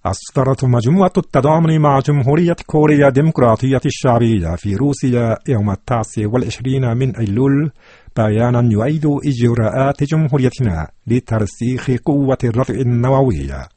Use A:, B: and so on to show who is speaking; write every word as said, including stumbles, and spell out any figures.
A: أصدرت مجموعة التضامن مع جمهورية كوريا الديمقراطية الشعبية في روسيا يوم التاسع والعشرين من أيلول بيانا يؤيد إجراءات جمهوريتنا لترسيخ قوة الردع النووية.